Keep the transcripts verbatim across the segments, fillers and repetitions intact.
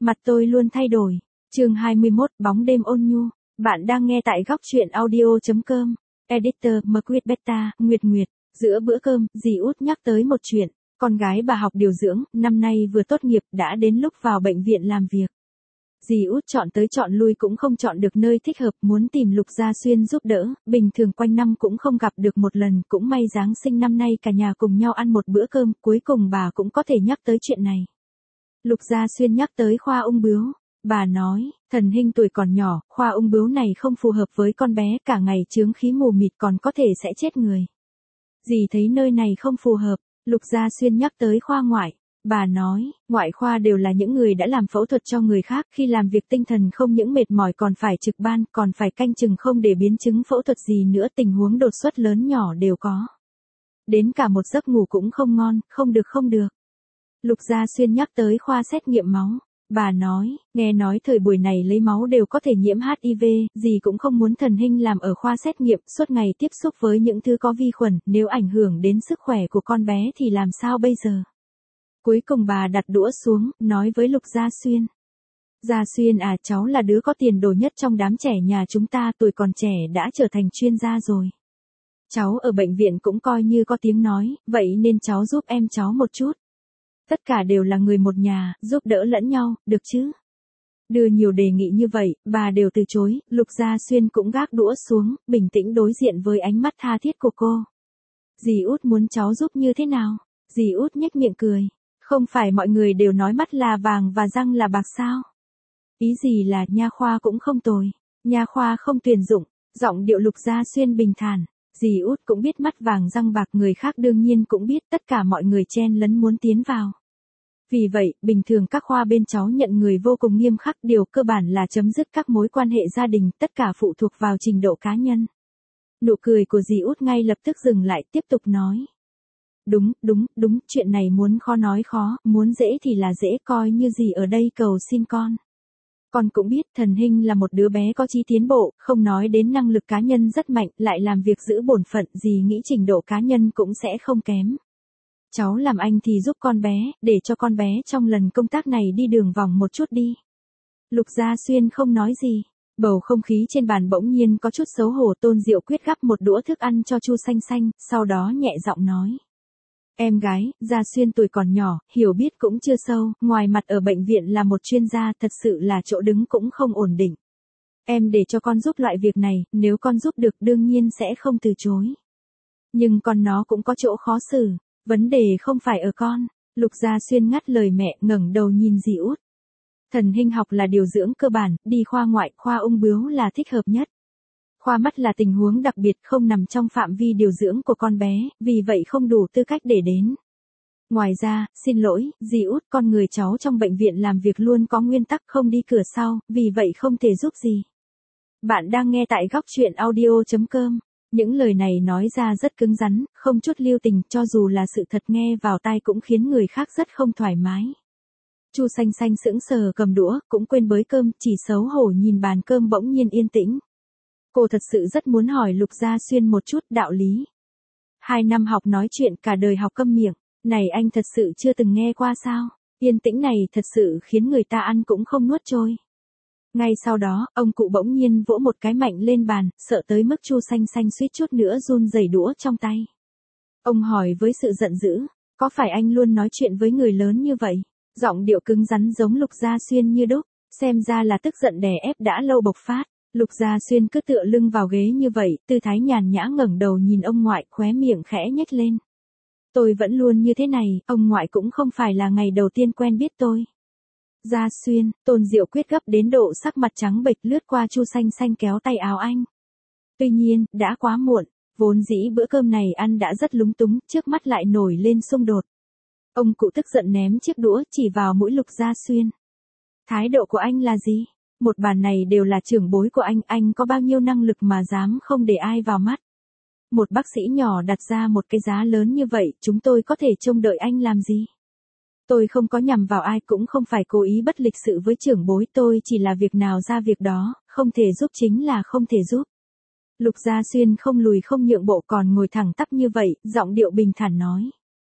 Mặt tôi luôn thay đổi. Chương hai mươi mốt, bóng đêm ôn nhu. Bạn đang nghe tại góc truyện audio chấm com. Editor Mcquit Beta, Nguyệt Nguyệt. Giữa bữa cơm, dì Út nhắc tới một chuyện. Con gái bà học điều dưỡng, năm nay vừa tốt nghiệp, đã đến lúc vào bệnh viện làm việc. Dì Út chọn tới chọn lui cũng không chọn được nơi thích hợp, muốn tìm Lục Gia Xuyên giúp đỡ, bình thường quanh năm cũng không gặp được một lần, cũng may Giáng sinh năm nay cả nhà cùng nhau ăn một bữa cơm, cuối cùng bà cũng có thể nhắc tới chuyện này. Lục Gia Xuyên nhắc tới khoa ung bướu, bà nói, Thần Hinh tuổi còn nhỏ, khoa ung bướu này không phù hợp với con bé, cả ngày chướng khí mù mịt còn có thể sẽ chết người. Dì thấy nơi này không phù hợp. Lục Gia Xuyên nhắc tới khoa ngoại. Bà nói, ngoại khoa đều là những người đã làm phẫu thuật cho người khác, khi làm việc tinh thần không những mệt mỏi còn phải trực ban, còn phải canh chừng không để biến chứng phẫu thuật gì nữa, tình huống đột xuất lớn nhỏ đều có. Đến cả một giấc ngủ cũng không ngon, không được không được. Lục Gia Xuyên nhắc tới khoa xét nghiệm máu. Bà nói, nghe nói thời buổi này lấy máu đều có thể nhiễm hát i vê, dì cũng không muốn Thần Hinh làm ở khoa xét nghiệm, suốt ngày tiếp xúc với những thứ có vi khuẩn, nếu ảnh hưởng đến sức khỏe của con bé thì làm sao bây giờ? Cuối cùng bà đặt đũa xuống, nói với Lục Gia Xuyên. Gia Xuyên à, cháu là đứa có tiền đồ nhất trong đám trẻ nhà chúng ta, tuổi còn trẻ đã trở thành chuyên gia rồi. Cháu ở bệnh viện cũng coi như có tiếng nói, vậy nên cháu giúp em cháu một chút. Tất cả đều là người một nhà, giúp đỡ lẫn nhau, được chứ? Đưa nhiều đề nghị như vậy, bà đều từ chối, Lục Gia Xuyên cũng gác đũa xuống, bình tĩnh đối diện với ánh mắt tha thiết của cô. Dì Út muốn cháu giúp như thế nào? Dì Út nhếch miệng cười. Không phải mọi người đều nói mắt là vàng và răng là bạc sao? Ý gì là nha khoa cũng không tồi, nha khoa không tuyển dụng, giọng điệu Lục Gia Xuyên bình thản. Dì Út cũng biết mắt vàng răng bạc, người khác đương nhiên cũng biết, tất cả mọi người chen lấn muốn tiến vào. Vì vậy, bình thường các khoa bên cháu nhận người vô cùng nghiêm khắc, điều cơ bản là chấm dứt các mối quan hệ gia đình, tất cả phụ thuộc vào trình độ cá nhân. Nụ cười của dì Út ngay lập tức dừng lại, tiếp tục nói. Đúng, đúng, đúng, chuyện này muốn khó nói khó, muốn dễ thì là dễ, coi như dì ở đây cầu xin con. Con cũng biết Thần Hinh là một đứa bé có chí tiến bộ, không nói đến năng lực cá nhân rất mạnh, lại làm việc giữ bổn phận, dì nghĩ trình độ cá nhân cũng sẽ không kém. Cháu làm anh thì giúp con bé, để cho con bé trong lần công tác này đi đường vòng một chút đi. Lục Gia Xuyên không nói gì. Bầu không khí trên bàn bỗng nhiên có chút xấu hổ. Tôn Diệu Quyết gắp một đũa thức ăn cho Chu Xanh Xanh, sau đó nhẹ giọng nói. Em gái, Gia Xuyên tuổi còn nhỏ, hiểu biết cũng chưa sâu, ngoài mặt ở bệnh viện là một chuyên gia, thật sự là chỗ đứng cũng không ổn định. Em để cho con giúp loại việc này, nếu con giúp được đương nhiên sẽ không từ chối. Nhưng con nó cũng có chỗ khó xử, vấn đề không phải ở con. Lục Gia Xuyên ngắt lời mẹ, ngẩng đầu nhìn dì Út. Thần Hinh học là điều dưỡng cơ bản, đi khoa ngoại, khoa ung bướu là thích hợp nhất. Khoa mắt là tình huống đặc biệt, không nằm trong phạm vi điều dưỡng của con bé, vì vậy không đủ tư cách để đến. Ngoài ra, xin lỗi, dì Út, con người cháu trong bệnh viện làm việc luôn có nguyên tắc không đi cửa sau, vì vậy không thể giúp gì. Bạn đang nghe tại góc truyện audio chấm com. Những lời này nói ra rất cứng rắn, không chút lưu tình, cho dù là sự thật nghe vào tai cũng khiến người khác rất không thoải mái. Chu Xanh Xanh sững sờ cầm đũa, cũng quên bới cơm, chỉ xấu hổ nhìn bàn cơm bỗng nhiên yên tĩnh. Cô thật sự rất muốn hỏi Lục Gia Xuyên một chút đạo lý. Hai năm học nói chuyện, cả đời học câm miệng, này anh thật sự chưa từng nghe qua sao? Yên tĩnh này thật sự khiến người ta ăn cũng không nuốt trôi. Ngay sau đó, ông cụ bỗng nhiên vỗ một cái mạnh lên bàn, sợ tới mức Chu Xanh Xanh suýt chút nữa run rẩy đũa trong tay. Ông hỏi với sự giận dữ, có phải anh luôn nói chuyện với người lớn như vậy? Giọng điệu cứng rắn giống Lục Gia Xuyên như đúc, xem ra là tức giận đè ép đã lâu bộc phát. Lục Gia Xuyên cứ tựa lưng vào ghế như vậy, tư thái nhàn nhã ngẩng đầu nhìn ông ngoại, khóe miệng khẽ nhếch lên. Tôi vẫn luôn như thế này, ông ngoại cũng không phải là ngày đầu tiên quen biết tôi. Gia Xuyên, Tôn Diệu Quyết gấp đến độ sắc mặt trắng bệch, lướt qua Chu Xanh Xanh kéo tay áo anh. Tuy nhiên, đã quá muộn, vốn dĩ bữa cơm này ăn đã rất lúng túng, trước mắt lại nổi lên xung đột. Ông cụ tức giận ném chiếc đũa chỉ vào mũi Lục Gia Xuyên. Thái độ của anh là gì? Một bàn này đều là trưởng bối của anh, anh có bao nhiêu năng lực mà dám không để ai vào mắt? Một bác sĩ nhỏ đặt ra một cái giá lớn như vậy, chúng tôi có thể trông đợi anh làm gì? Tôi không có nhằm vào ai, cũng không phải cố ý bất lịch sự với trưởng bối, tôi chỉ là việc nào ra việc đó, không thể giúp chính là không thể giúp. Lục Gia Xuyên không lùi không nhượng bộ, còn ngồi thẳng tắp như vậy, giọng điệu bình thản nói.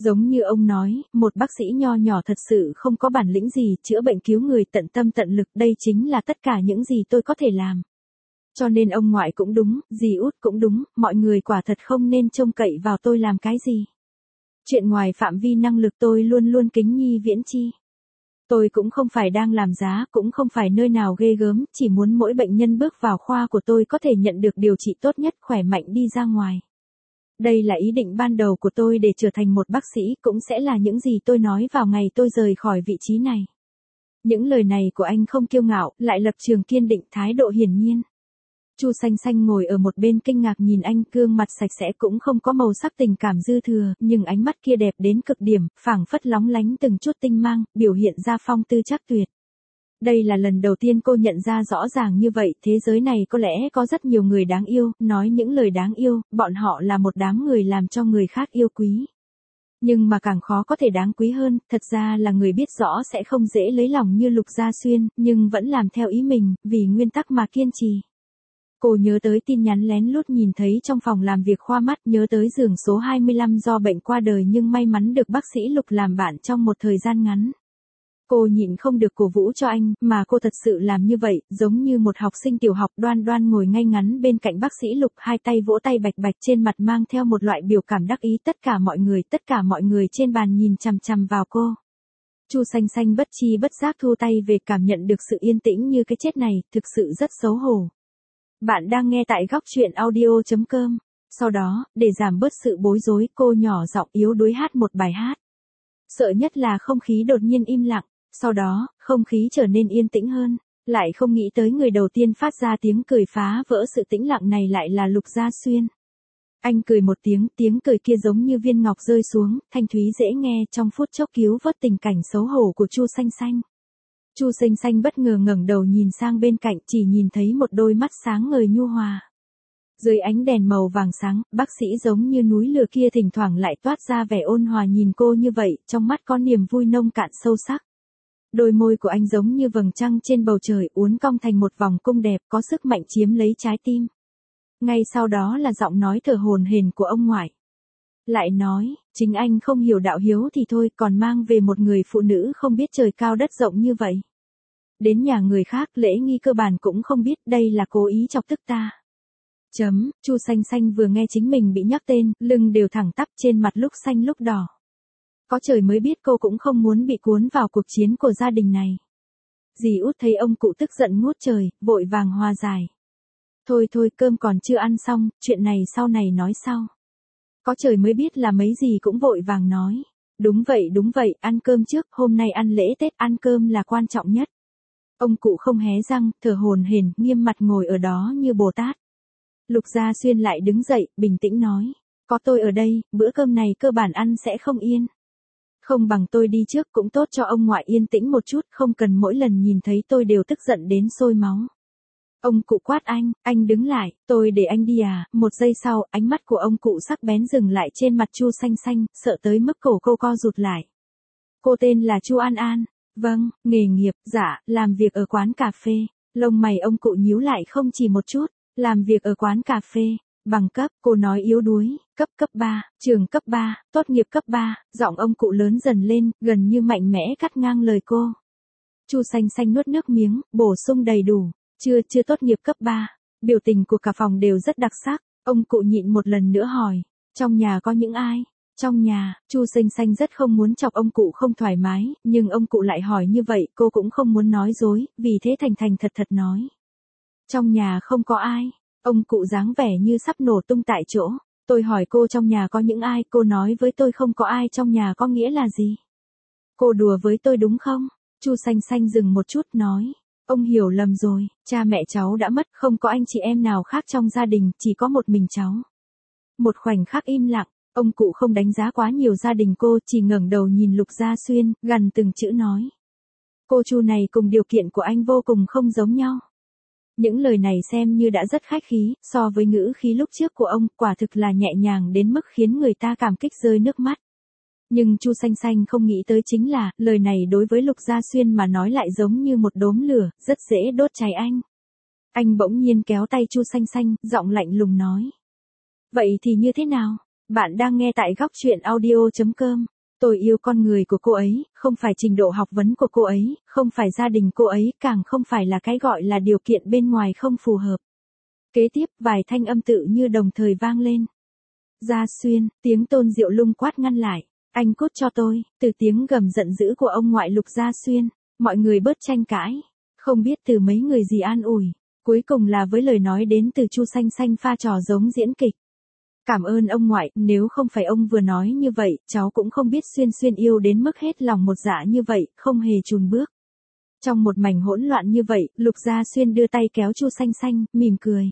Giống như ông nói, một bác sĩ nho nhỏ thật sự không có bản lĩnh gì, chữa bệnh cứu người tận tâm tận lực, đây chính là tất cả những gì tôi có thể làm. Cho nên ông ngoại cũng đúng, dì út cũng đúng, mọi người quả thật không nên trông cậy vào tôi làm cái gì. Chuyện ngoài phạm vi năng lực tôi luôn luôn kính nhi viễn chi. Tôi cũng không phải đang làm giá, cũng không phải nơi nào ghê gớm, chỉ muốn mỗi bệnh nhân bước vào khoa của tôi có thể nhận được điều trị tốt nhất, khỏe mạnh đi ra ngoài. Đây là ý định ban đầu của tôi để trở thành một bác sĩ, cũng sẽ là những gì tôi nói vào ngày tôi rời khỏi vị trí này. Những lời này của anh không kiêu ngạo, lại lập trường kiên định, thái độ hiển nhiên. Chu Xanh Xanh ngồi ở một bên kinh ngạc nhìn anh, gương mặt sạch sẽ cũng không có màu sắc tình cảm dư thừa, nhưng ánh mắt kia đẹp đến cực điểm, phảng phất lóng lánh từng chút tinh mang, biểu hiện ra phong tư chắc tuyệt. Đây là lần đầu tiên cô nhận ra rõ ràng như vậy, thế giới này có lẽ có rất nhiều người đáng yêu, nói những lời đáng yêu, bọn họ là một đám người làm cho người khác yêu quý. Nhưng mà càng khó có thể đáng quý hơn, thật ra là người biết rõ sẽ không dễ lấy lòng như Lục Gia Xuyên, nhưng vẫn làm theo ý mình, vì nguyên tắc mà kiên trì. Cô nhớ tới tin nhắn lén lút nhìn thấy trong phòng làm việc khoa mắt, nhớ tới giường số hai mươi lăm do bệnh qua đời nhưng may mắn được bác sĩ Lục làm bạn trong một thời gian ngắn. Cô nhịn không được cổ vũ cho anh, mà cô thật sự làm như vậy, giống như một học sinh tiểu học đoan đoan ngồi ngay ngắn bên cạnh bác sĩ Lục, hai tay vỗ tay bạch bạch, trên mặt mang theo một loại biểu cảm đắc ý. Tất cả mọi người, tất cả mọi người trên bàn nhìn chằm chằm vào cô. Chu Xanh Xanh bất chi bất giác thu tay về, cảm nhận được sự yên tĩnh như cái chết này, thực sự rất xấu hổ. Bạn đang nghe tại góc truyện audio chấm com. Sau đó, để giảm bớt sự bối rối, cô nhỏ giọng yếu đuối hát một bài hát. Sợ nhất là không khí đột nhiên im lặng, sau đó, không khí trở nên yên tĩnh hơn, lại không nghĩ tới người đầu tiên phát ra tiếng cười phá vỡ sự tĩnh lặng này lại là Lục Gia Xuyên. Anh cười một tiếng, tiếng cười kia giống như viên ngọc rơi xuống, thanh thúy dễ nghe, trong phút chốc cứu vớt tình cảnh xấu hổ của Chu Xanh Xanh. Chu Xanh Xanh bất ngờ ngẩng đầu nhìn sang bên cạnh, chỉ nhìn thấy một đôi mắt sáng ngời nhu hòa. Dưới ánh đèn màu vàng sáng, bác sĩ giống như núi lửa kia thỉnh thoảng lại toát ra vẻ ôn hòa nhìn cô như vậy, trong mắt có niềm vui nông cạn sâu sắc. Đôi môi của anh giống như vầng trăng trên bầu trời, uốn cong thành một vòng cung đẹp, có sức mạnh chiếm lấy trái tim. Ngay sau đó là giọng nói thở hổn hển của ông ngoại. Lại nói, chính anh không hiểu đạo hiếu thì thôi, còn mang về một người phụ nữ không biết trời cao đất rộng như vậy. Đến nhà người khác, lễ nghi cơ bản cũng không biết, đây là cố ý chọc tức ta. Chấm, Chu Xanh Xanh vừa nghe chính mình bị nhắc tên, lưng đều thẳng tắp, trên mặt lúc xanh lúc đỏ. Có trời mới biết cô cũng không muốn bị cuốn vào cuộc chiến của gia đình này. Dì út thấy ông cụ tức giận ngút trời, vội vàng hòa giải. Thôi thôi, cơm còn chưa ăn xong, chuyện này sau này nói sau. Có trời mới biết là mấy gì cũng vội vàng nói. Đúng vậy đúng vậy, ăn cơm trước, hôm nay ăn lễ Tết, ăn cơm là quan trọng nhất. Ông cụ không hé răng, thở hổn hển, nghiêm mặt ngồi ở đó như Bồ Tát. Lục Gia Xuyên lại đứng dậy, bình tĩnh nói. Có tôi ở đây, bữa cơm này cơ bản ăn sẽ không yên. Không bằng tôi đi trước, cũng tốt cho ông ngoại yên tĩnh một chút, không cần mỗi lần nhìn thấy tôi đều tức giận đến sôi máu. Ông cụ quát anh, anh đứng lại, tôi để anh đi à. Một giây sau, ánh mắt của ông cụ sắc bén dừng lại trên mặt Chu Xanh Xanh, sợ tới mức cổ cô co rụt lại. Cô tên là Chu An An. Vâng, nghề nghiệp, dạ, làm việc ở quán cà phê. Lông mày ông cụ nhíu lại không chỉ một chút, làm việc ở quán cà phê. Bằng cấp, cô nói yếu đuối, cấp cấp ba, trường cấp ba, tốt nghiệp cấp ba, giọng ông cụ lớn dần lên, gần như mạnh mẽ cắt ngang lời cô. Chu Xanh Xanh nuốt nước miếng, bổ sung đầy đủ, chưa chưa tốt nghiệp cấp ba. Biểu tình của cả phòng đều rất đặc sắc, ông cụ nhịn một lần nữa hỏi, trong nhà có những ai? Trong nhà, Chu Xanh Xanh rất không muốn chọc ông cụ không thoải mái, nhưng ông cụ lại hỏi như vậy, cô cũng không muốn nói dối, vì thế thành thành thật thật nói. Trong nhà không có ai. Ông cụ dáng vẻ như sắp nổ tung tại chỗ. Tôi hỏi cô trong nhà có những ai, cô nói với tôi không có ai trong nhà có nghĩa là gì? Cô đùa với tôi đúng không? Chu Xanh Xanh dừng một chút nói. Ông hiểu lầm rồi, cha mẹ cháu đã mất, không có anh chị em nào khác trong gia đình, chỉ có một mình cháu. Một khoảnh khắc im lặng, ông cụ không đánh giá quá nhiều gia đình cô, chỉ ngẩng đầu nhìn Lục Gia Xuyên, gần từng chữ nói. Cô Chu này cùng điều kiện của anh vô cùng không giống nhau. Những lời này xem như đã rất khách khí, so với ngữ khí lúc trước của ông, quả thực là nhẹ nhàng đến mức khiến người ta cảm kích rơi nước mắt. Nhưng Chu Xanh Xanh không nghĩ tới chính là, lời này đối với Lục Gia Xuyên mà nói lại giống như một đốm lửa, rất dễ đốt cháy anh. Anh bỗng nhiên kéo tay Chu Xanh Xanh, giọng lạnh lùng nói. Vậy thì như thế nào? Bạn đang nghe tại góc chuyện audio chấm com. Tôi yêu con người của cô ấy, không phải trình độ học vấn của cô ấy, không phải gia đình cô ấy, càng không phải là cái gọi là điều kiện bên ngoài không phù hợp. Kế tiếp, vài thanh âm tự như đồng thời vang lên. Gia Xuyên, tiếng Tôn Diệu Lung quát ngăn lại. Anh cút cho tôi, từ tiếng gầm giận dữ của ông ngoại Lục Gia Xuyên, mọi người bớt tranh cãi. Không biết từ mấy người gì an ủi. Cuối cùng là với lời nói đến từ Chu Xanh Xanh pha trò giống diễn kịch. Cảm ơn ông ngoại, nếu không phải ông vừa nói như vậy, cháu cũng không biết Xuyên Xuyên yêu đến mức hết lòng một dạ như vậy, không hề chùn bước. Trong một mảnh hỗn loạn như vậy, Lục Gia Xuyên đưa tay kéo Chu Xanh Xanh, mỉm cười.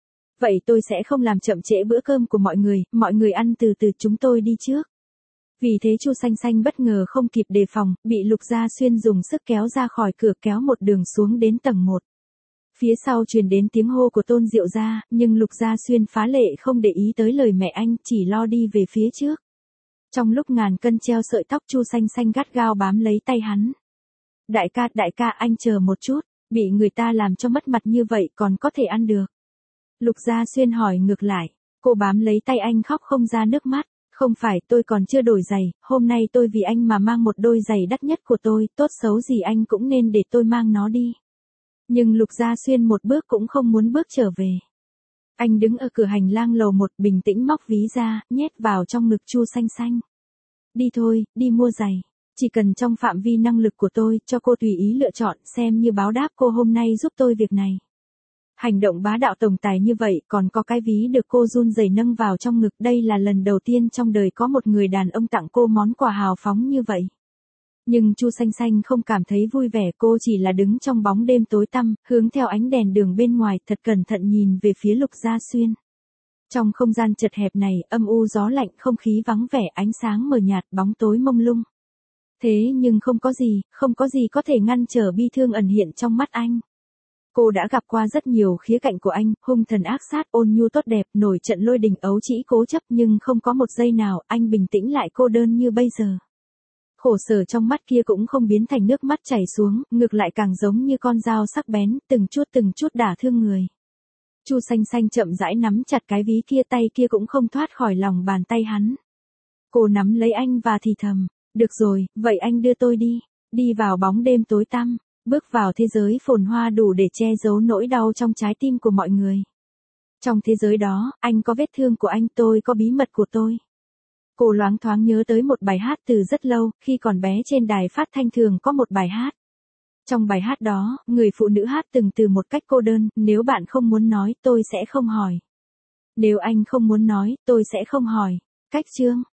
Vậy tôi sẽ không làm chậm trễ bữa cơm của mọi người, mọi người ăn từ từ, chúng tôi đi trước. Vì thế Chu Xanh Xanh bất ngờ không kịp đề phòng, bị Lục Gia Xuyên dùng sức kéo ra khỏi cửa, kéo một đường xuống đến tầng một. Phía sau truyền đến tiếng hô của Tôn Diệu Gia, nhưng Lục Gia Xuyên phá lệ không để ý tới lời mẹ anh, chỉ lo đi về phía trước. Trong lúc ngàn cân treo sợi tóc, Chu Xanh Xanh gắt gao bám lấy tay hắn. Đại ca, đại ca, anh chờ một chút, bị người ta làm cho mất mặt như vậy còn có thể ăn được. Lục Gia Xuyên hỏi ngược lại, cô bám lấy tay anh khóc không ra nước mắt. Không phải, tôi còn chưa đổi giày, hôm nay tôi vì anh mà mang một đôi giày đắt nhất của tôi, tốt xấu gì anh cũng nên để tôi mang nó đi. Nhưng Lục Gia Xuyên một bước cũng không muốn bước trở về. Anh đứng ở cửa hành lang lầu một, bình tĩnh móc ví ra, nhét vào trong ngực Chu Xanh Xanh. Đi thôi, đi mua giày. Chỉ cần trong phạm vi năng lực của tôi, cho cô tùy ý lựa chọn, xem như báo đáp cô hôm nay giúp tôi việc này. Hành động bá đạo tổng tài như vậy, còn có cái ví được cô run rẩy nâng vào trong ngực, đây là lần đầu tiên trong đời có một người đàn ông tặng cô món quà hào phóng như vậy. Nhưng Chu Xanh Xanh không cảm thấy vui vẻ, cô chỉ là đứng trong bóng đêm tối tăm, hướng theo ánh đèn đường bên ngoài, thật cẩn thận nhìn về phía Lục Gia Xuyên. Trong không gian chật hẹp này, âm u gió lạnh, không khí vắng vẻ, ánh sáng mờ nhạt, bóng tối mông lung. Thế nhưng không có gì, không có gì có thể ngăn trở bi thương ẩn hiện trong mắt anh. Cô đã gặp qua rất nhiều khía cạnh của anh, hung thần ác sát, ôn nhu tốt đẹp, nổi trận lôi đình ấu trĩ cố chấp, nhưng không có một giây nào anh bình tĩnh lại cô đơn như bây giờ. Khổ sở trong mắt kia cũng không biến thành nước mắt chảy xuống, ngược lại càng giống như con dao sắc bén, từng chút từng chút đả thương người. Chu Xanh Xanh chậm rãi nắm chặt cái ví kia, tay kia cũng không thoát khỏi lòng bàn tay hắn. Cô nắm lấy anh và thì thầm, được rồi, vậy anh đưa tôi đi, đi vào bóng đêm tối tăm, bước vào thế giới phồn hoa đủ để che giấu nỗi đau trong trái tim của mọi người. Trong thế giới đó, anh có vết thương của anh, tôi có bí mật của tôi. Cô loáng thoáng nhớ tới một bài hát từ rất lâu, khi còn bé trên đài phát thanh thường có một bài hát. Trong bài hát đó, người phụ nữ hát từng từ một cách cô đơn, nếu bạn không muốn nói, tôi sẽ không hỏi. Nếu anh không muốn nói, tôi sẽ không hỏi. Cách chương,